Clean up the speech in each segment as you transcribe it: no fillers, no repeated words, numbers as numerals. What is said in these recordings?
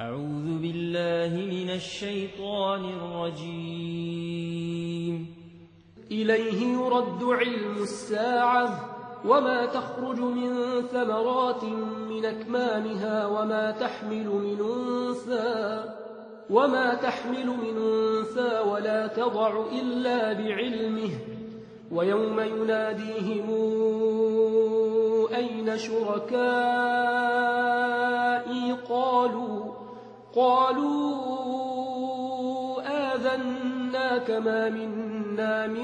أعوذ بالله من الشيطان الرجيم. إليه يرد علم الساعة وما تخرج من ثمرات من أكمامها وما تحمل من أنثى ولا تضع إلا بعلمه ويوم يناديهم أين شركائي قالوا آذناك ما منا من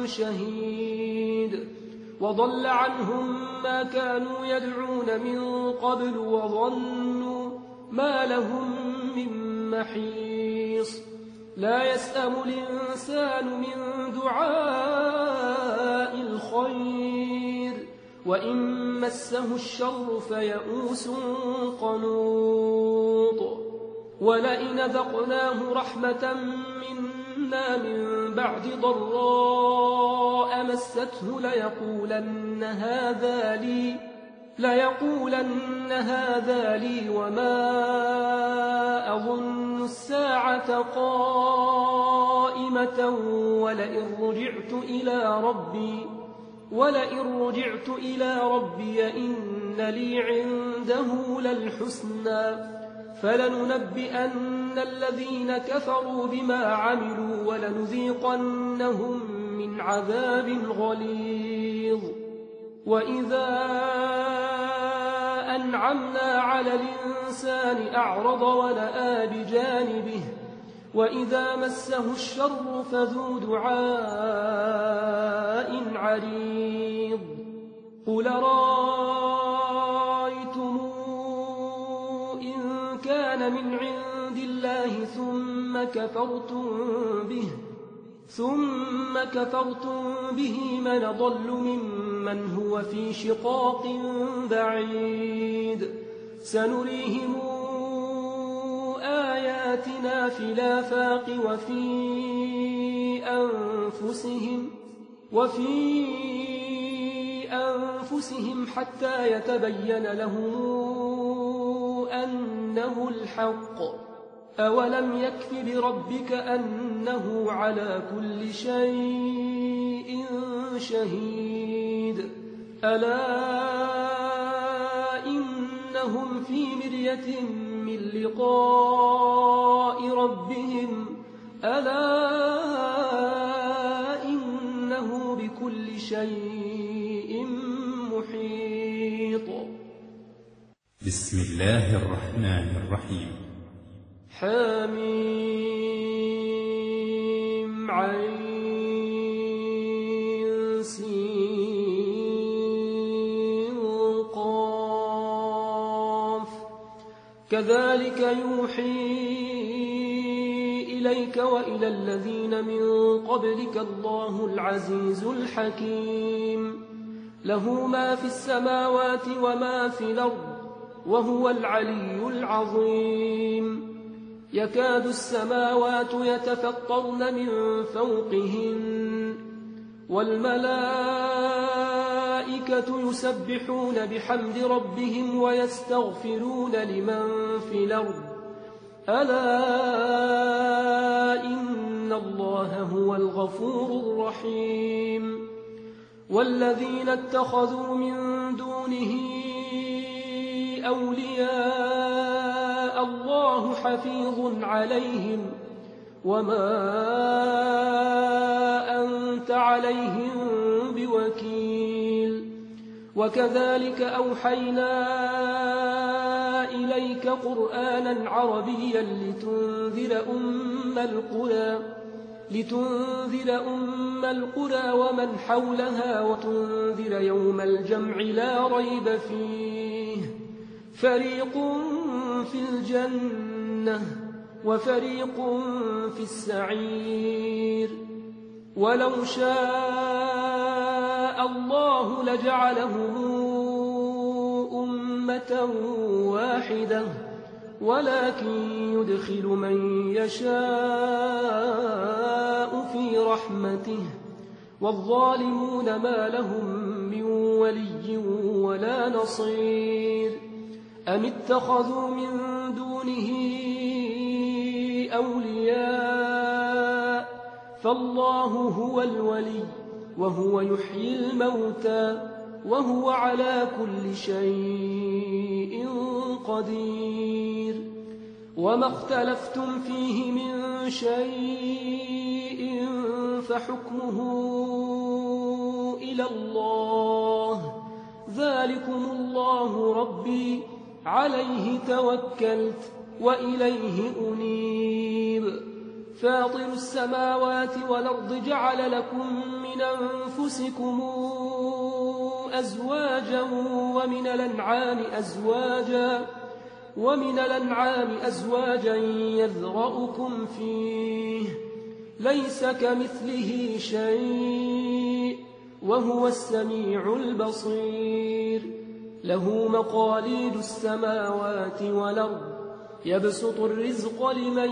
شهيد وضل عنهم ما كانوا يدعون من قبل وظنوا ما لهم من محيص لا يسأم الإنسان من دعاء الخير وإن مسه الشر فيئوس قنوط ولئن ذقناه رحمة منا من بعد ضراء مسته ليقولن هذا لي وما أظن الساعة قائمة ولئن رجعت إلى ربي إن لي عنده للحسنى فلننبئن الذين كفروا بما عملوا ولنذيقنهم من عذاب غليظ وإذا أنعمنا على الإنسان أعرض ونأى بجانبه وإذا مسه الشر فذو دعاء عريض قل رأيتم إن كان من عند الله ثم كفرتم به من ضل ممن هو في شقاق بعيد سنريهم آياتنا في الآفاق وفي أنفسهم حتى يتبين لهم أنه الحق أولم يكف بربك أنه على كل شيء شهيد ألا إنهم في مرية من لقاء ربهم ألا إنه بكل شيء محيط. بسم الله الرحمن الرحيم. حميم عين سين قاف كذلك يوحي إليك وإلى الذين من قبلك الله العزيز الحكيم له ما في السماوات وما في الأرض وهو العلي العظيم يكاد السماوات يتفطرن من فوقهن والملائكة يسبحون بحمد ربهم ويستغفرون لمن في الأرض ألا إن الله هو الغفور الرحيم والذين اتخذوا من دونه أولياء الله حفيظ عليهم وما أنت عليهم بوكيل وكذلك أوحينا إليك قرآنا عربيا لتنذر أم القرى ومن حولها وتنذر يوم الجمع لا ريب فيه فريق في الجنة وفريق في السعير ولو شاء الله لجعلهم أمة واحدة ولكن يدخل من يشاء في رحمته والظالمون ما لهم من ولي ولا نصير أم اتخذوا من دونه أولياء فالله هو الولي وهو يحيي الموتى وهو على كل شيء قدير وما اختلفتم فيه من شيء فحكمه إلى الله ذلكم الله ربي عليه توكلت وإليه أنيب فاطر السماوات والأرض جعل لكم من أنفسكم أزواجا ومن الأنعام أزواجا يذرأكم فيه ليس كمثله شيء وهو السميع البصير له مقاليد السماوات والأرض يبسط الرزق لمن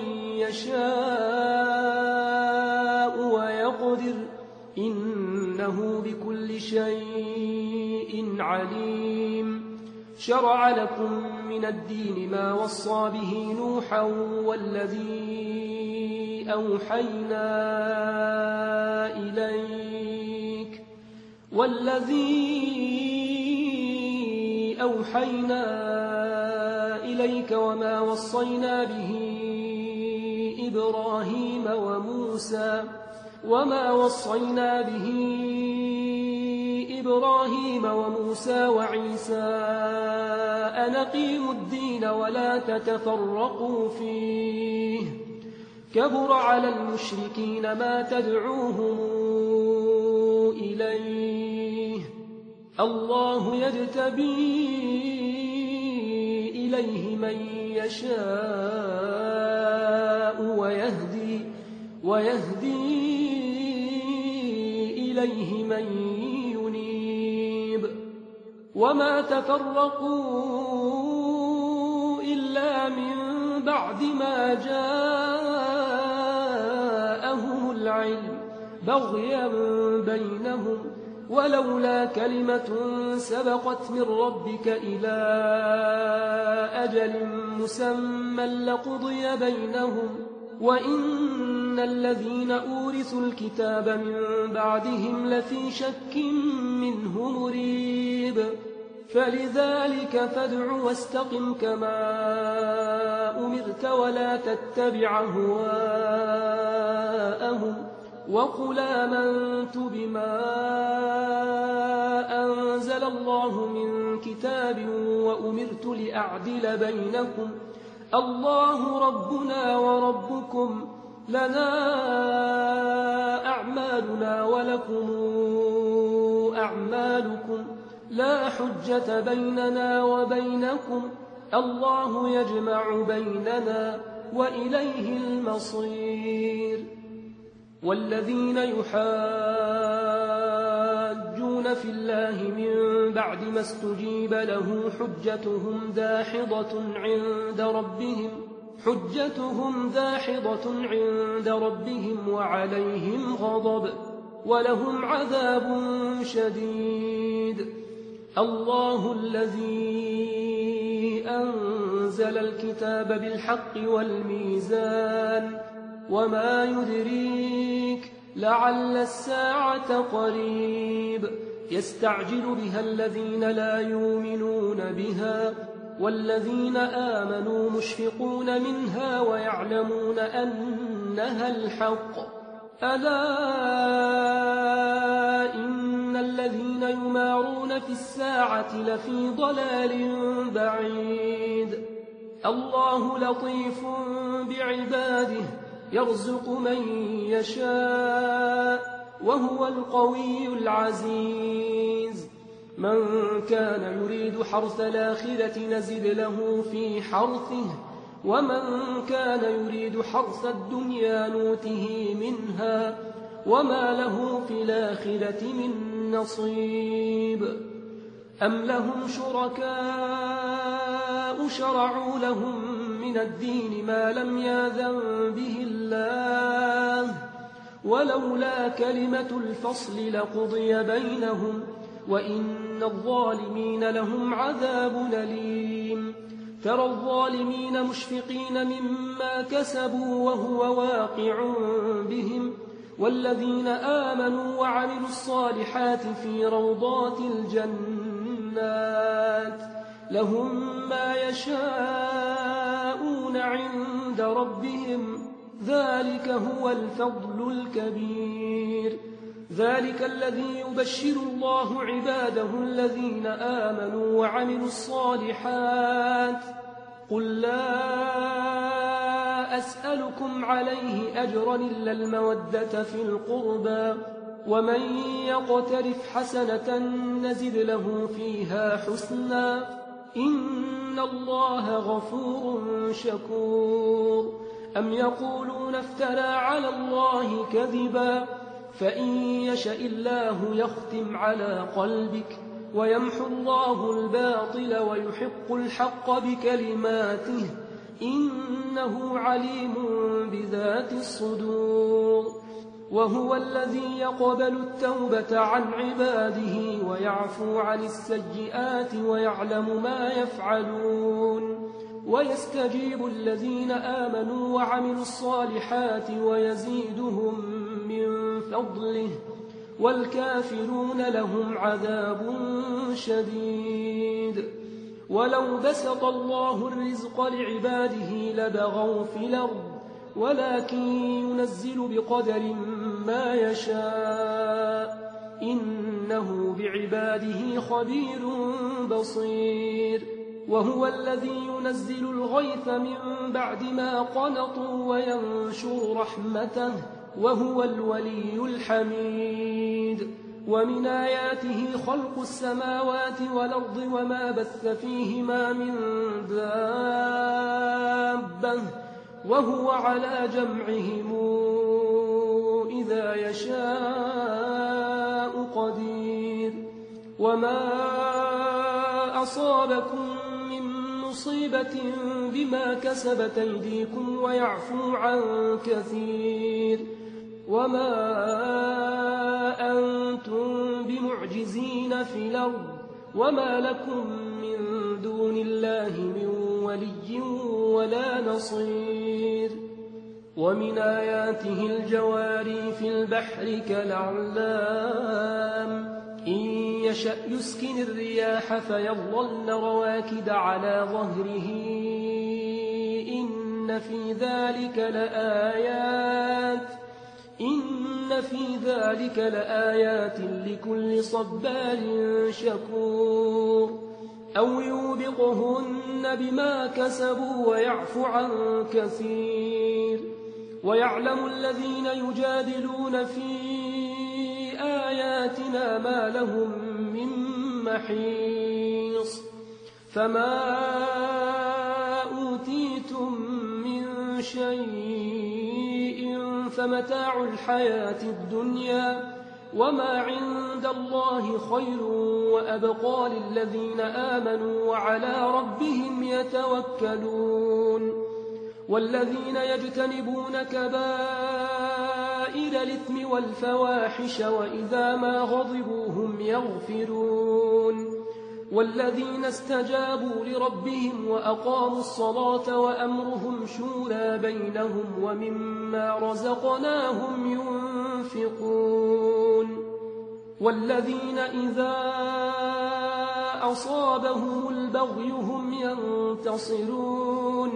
يشاء ويقدر إنه بكل شيء عليم شرع لكم من الدين ما وصى به نوحا والذي أوحينا إليك وما وصينا به إبراهيم وموسى وعيسى أن أقيموا الدين ولا تتفرقوا فيه كبر على المشركين ما تدعوهم إليه الله يجتبي إليه من يشاء ويهدي إليه من ينيب وما تفرقوا إلا من بعد ما جاءهم العلم بغيا بينهم ولولا كلمة سبقت من ربك إلى أجل مسمى لقضي بينهم وإن الذين أورثوا الكتاب من بعدهم لفي شك منه مريب فلذلك فادع واستقم كما أمرت ولا تتبع أهواءهم وقل آمنت بما أنزل الله من كتاب وأمرت لأعدل بينكم الله ربنا وربكم لنا أعمالنا ولكم أعمالكم لا حجة بيننا وبينكم الله يجمع بيننا وإليه المصير والذين يحاجون في الله من بعد ما استجيب له حجتهم داحضة عند ربهم وعليهم غضب ولهم عذاب شديد الله الذي أنزل الكتاب بالحق والميزان وما يدريك لعل الساعة قريب يستعجل بها الذين لا يؤمنون بها والذين آمنوا مشفقون منها ويعلمون أنها الحق ألا إن الذين يمارون في الساعة لفي ضلال بعيد الله لطيف بعباده يرزق من يشاء وهو القوي العزيز من كان يريد حرث الآخرة نزد له في حرثه ومن كان يريد حرث الدنيا نوته منها وما له في الآخرة من نصيب أم لهم شركاء شرعوا لهم من الدين ما لم يأذن به الله ولولا كلمة الفصل لقضي بينهم وإن الظالمين لهم عذاب أليم ترى الظالمين مشفقين مما كسبوا وهو واقع بهم والذين آمنوا وعملوا الصالحات في روضات الجنات لهم ما يشاءون عند ربهم ذلك هو الفضل الكبير ذلك الذي يبشر الله عباده الذين آمنوا وعملوا الصالحات قل لا أسألكم عليه أجرا إلا المودة في القربى ومن يقترف حسنة نزد له فيها حسنا إن الله غفور شكور أم يقولون افترى على الله كذبا فإن يشأ الله يختم على قلبك ويمحو الله الباطل ويحق الحق بكلماته إنه عليم بذات الصدور وهو الذي يقبل التوبة عن عباده ويعفو عن السيئات ويعلم ما يفعلون ويستجيب الذين آمنوا وعملوا الصالحات ويزيدهم من فضله والكافرون لهم عذاب شديد ولو بسط الله الرزق لعباده لبغوا في الأرض ولكن ينزل بقدر ما يشاء إنه بعباده خبير بصير وهو الذي ينزل الغيث من بعد ما قنطوا وينشر رحمته وهو الولي الحميد ومن آياته خلق السماوات والأرض وما بث فيهما من دابة وهو على جمعهم إذا يشاء قدير وما أصابكم من مصيبة بما كسبت أيديكم ويعفو عن كثير وما أنتم بمعجزين في الأرض وما لكم من دون الله من ولي ولا نصير ومن آياته الجواري في البحر كالأعلام إن يشأ يسكن الرياح فيظلن رواكد على ظهره إن في ذلك لآيات لكل صبار شكور أو يوبقهن بما كسبوا ويعفو عن كثير ويعلم الذين يجادلون في آياتنا ما لهم من محيص فما أوتيتم من شيء فمتاع الحياة الدنيا وما عند الله خير وأبقى للذين آمنوا وعلى ربهم يتوكلون والذين يجتنبون كبائر الإثم والفواحش وإذا ما غضبوا هم يغفرون والذين استجابوا لربهم وأقاموا الصلاة وأمرهم شورى بينهم ومما رزقناهم ينفقون والذين إذا أصابهم البغي هم ينتصرون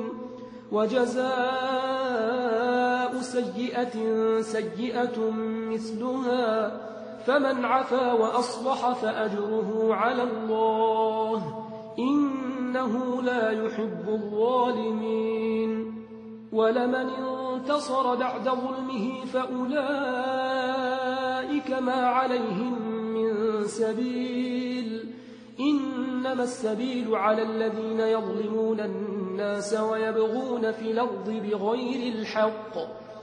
وجزاء سيئة سيئة مثلها فمن عفا وأصلح فأجره على الله إنه لا يحب الظالمين ولمن انتصر بعد ظلمه فأولئك ما عليهم من سبيل إنما السبيل على الذين يظلمون الناس ويبغون في الأرض بغير الحق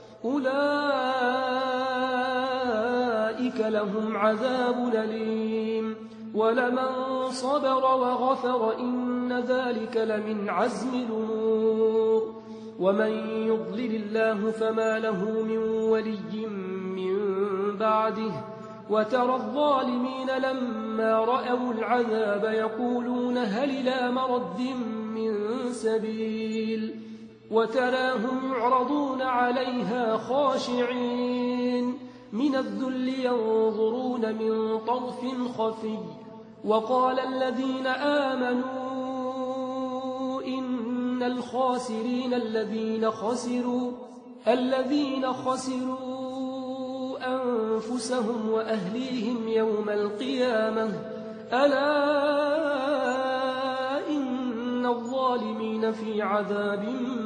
أولئك لهم عذاب أليم ولمن صبر وغفر إن ذلك لمن عزم الأمور ومن يضلل الله فما له من ولي من بعده وترى الظالمين لما رأوا العذاب يقولون هل إلى مرد من سبيل وتراهم يعرضون عليها خاشعين من الذل ينظرون من طرف خفي وقال الذين آمنوا إن الخاسرين الذين خسروا أنفسهم وأهليهم يوم القيامة ألا إن الظالمين في عذاب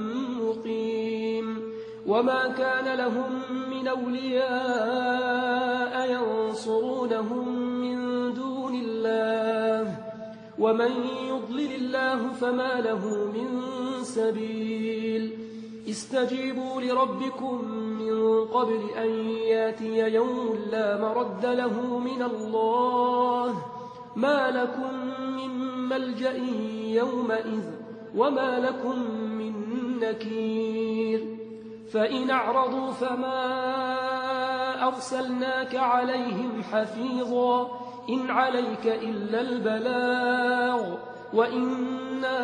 مقيم وما كان لهم من أولياء ينصرونهم من دون الله ومن يضلل الله فما له من سبيل استجيبوا لربكم من قبل أن ياتي يوم لا مرد له من الله ما لكم من ملجأ يومئذ وما لكم من نكير فإن أعرضوا فما أرسلناك عليهم حفيظا إن عليك إلا البلاغ وإنا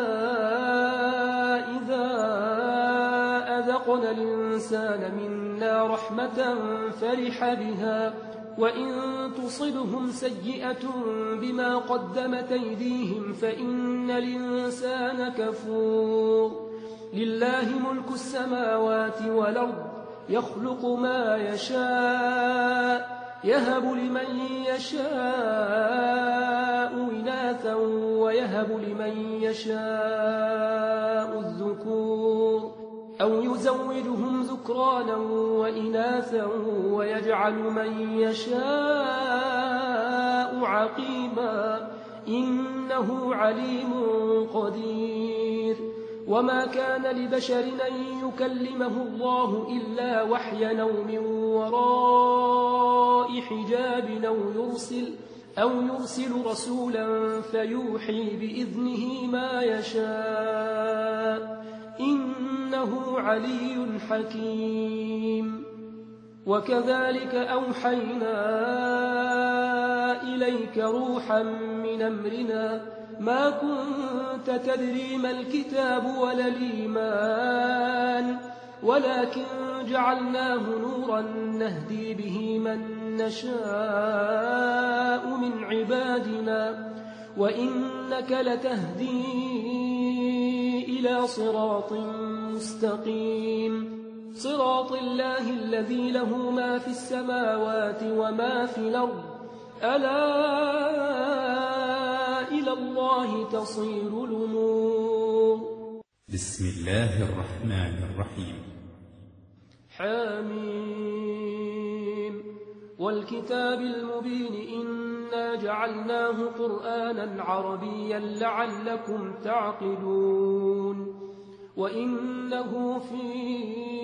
إذا أذقنا الإنسان منا رحمة فرح بها وإن تصبهم سيئة بما قدمت أيديهم فإن الإنسان كفور لله ملك السماوات والأرض يخلق ما يشاء يهب لمن يشاء إناثا ويهب لمن يشاء الذكور أو يزوجهم ذكرانا وإناثا ويجعل من يشاء عقيما إنه عليم قدير وما كان لبشر أن يكلمه الله إلا وحيا أو من وراء حجاب أو يرسل رسولا فيوحي بإذنه ما يشاء إنه علي حكيم وكذلك أوحينا إليك روحا من أمرنا ما كنت تدري ما الكتاب ولا الإيمان ولكن جعلناه نورا نهدي به من نشاء من عبادنا وإنك لتهدي إلى صراط مستقيم صراط الله الذي له ما في السماوات وما في الأرض ألا إلى الله تصير الأمور بسم الله الرحمن الرحيم حميم والكتاب المبين إنا جعلناه قرآنا عربيا لعلكم تعقلون وإنه في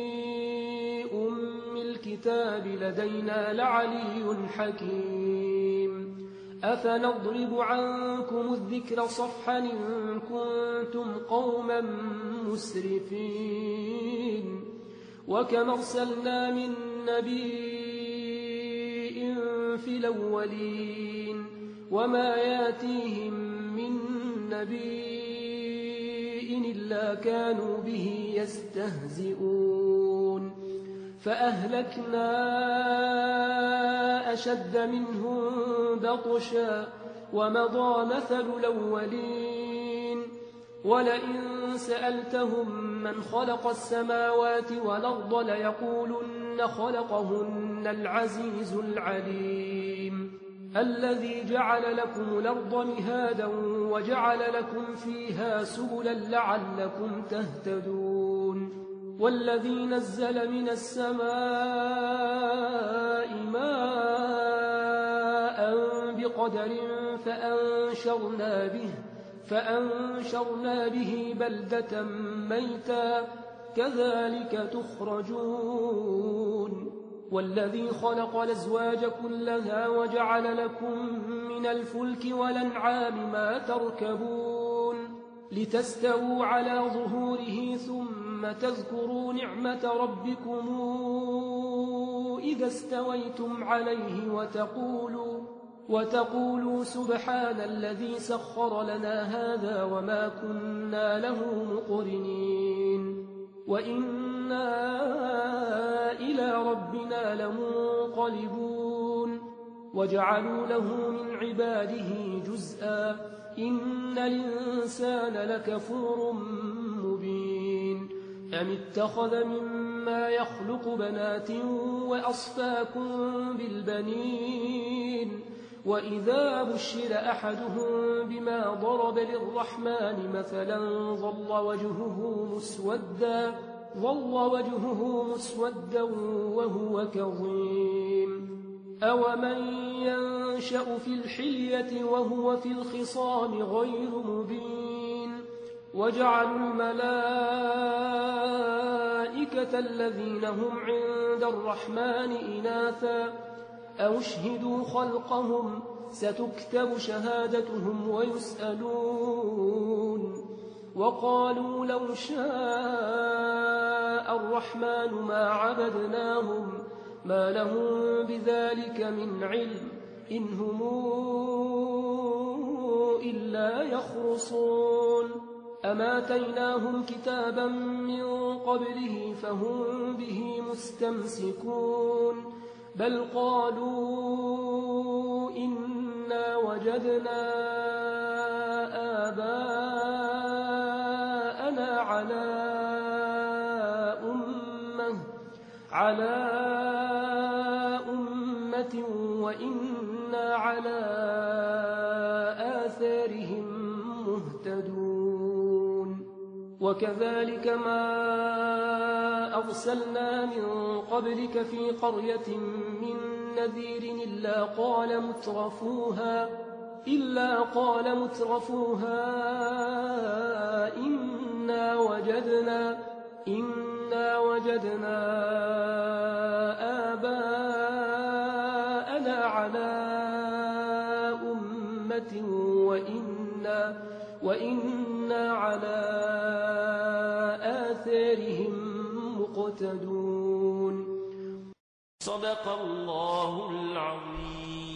أم الكتاب لدينا لعلي حكيم أفنضرب عنكم الذكر صفحا إن كنتم قوما مسرفين وكم أرسلنا من نبي في الأولين وما ياتيهم من نبي إلا كانوا به يستهزئون فأهلكنا أشد منهم بطشا ومضى مثل الأولين ولئن سألتهم من خلق السماوات والأرض ليقولن خلقهن العزيز العليم الذي جعل لكم الأرض مهادا وجعل لكم فيها سبلا لعلكم تهتدون والذي نزل من السماء ماء بقدر فأنشرنا به بلدة ميتا كذلك تخرجون والذي خلق الأزواج كلها وجعل لكم من الفلك والأنعام ما تركبون لتستووا على ظهوره ثم تذكروا نعمة ربكم إذا استويتم عليه وتقولوا سبحان الذي سخر لنا هذا وما كنا له مقرنين وإنا إلى ربنا لمنقلبون وجعلوا له من عباده جزءا إن الإنسان لكفور مبين أم اتخذ مما يخلق بنات وأصفاكم بالبنين وإذا بشر أحدهم بما ضرب للرحمن مثلا ظل وجهه مسودا وهو كظيم أومن ينشأ في الحلية وهو في الخصام غير مبين وجعلوا الملائكة الذين هم عند الرحمن إناثا أو اشهدوا خلقهم ستكتب شهادتهم ويسألون وقالوا لو شاء الرحمن ما عبدناهم ما لهم بذلك من علم إن هم إلا يخرصون أما آتيناهم كتابا من قبله فهم به مستمسكون بل قالوا إنا وجدنا آباءنا على أمة وإنا على آثارهم مهتدون وكذلك ما أرسلنا من قبلك في قرية من نذير إلا قال مترفوها إنا وجدنا آباءنا على أمة وإنا على آثارهم مقتدون صدق الله العظيم.